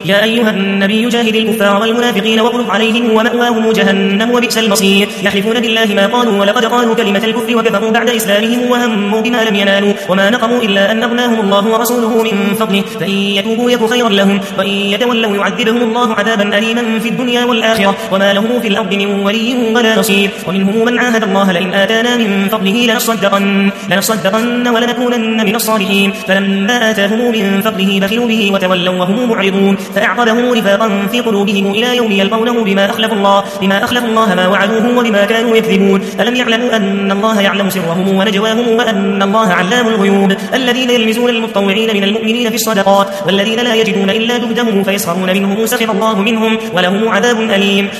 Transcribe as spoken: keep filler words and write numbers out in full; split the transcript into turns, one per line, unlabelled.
يا أيها النبي جاهد الكفار والمنافقين واغلظ عليهم ومأواهم جهنم وبئس المصير يحلفون بالله ما قالوا ولقد قالوا كلمة الكفر وكفروا بعد إسلامهم وهموا بما لم ينالوا وما نقموا إلا أن أغناهم الله ورسوله من فضله فإن يتوبوا يك خيرا لهم وإن يتولوا يعذبهم الله عذابا أليما في الدنيا والآخرة وما لهم في الأرض من ولي ولا نصير ومنهم من عاهد الله لئن آتانا من فضله لنصدقن, لنصدقن ولنكونن من الصالحين فلما آتاهم من فضله بخلوا به وتولوا وهم معرضون فأعقبهم نفاقا في قلوبهم إلى يوم يلقونه بما أخلفوا الله, بما أخلفوا الله ما وعدوه وبما كانوا يكذبون ألم يعلموا أن الله يعلم سرهم ونجواهم وأن الله علام الغيوب الذين يلمزون المتطوعين من المؤمنين في الصدقات والذين لا يجدون إلا جهدهم فيسخرون منهم سخر الله منهم ولهم عذاب أليم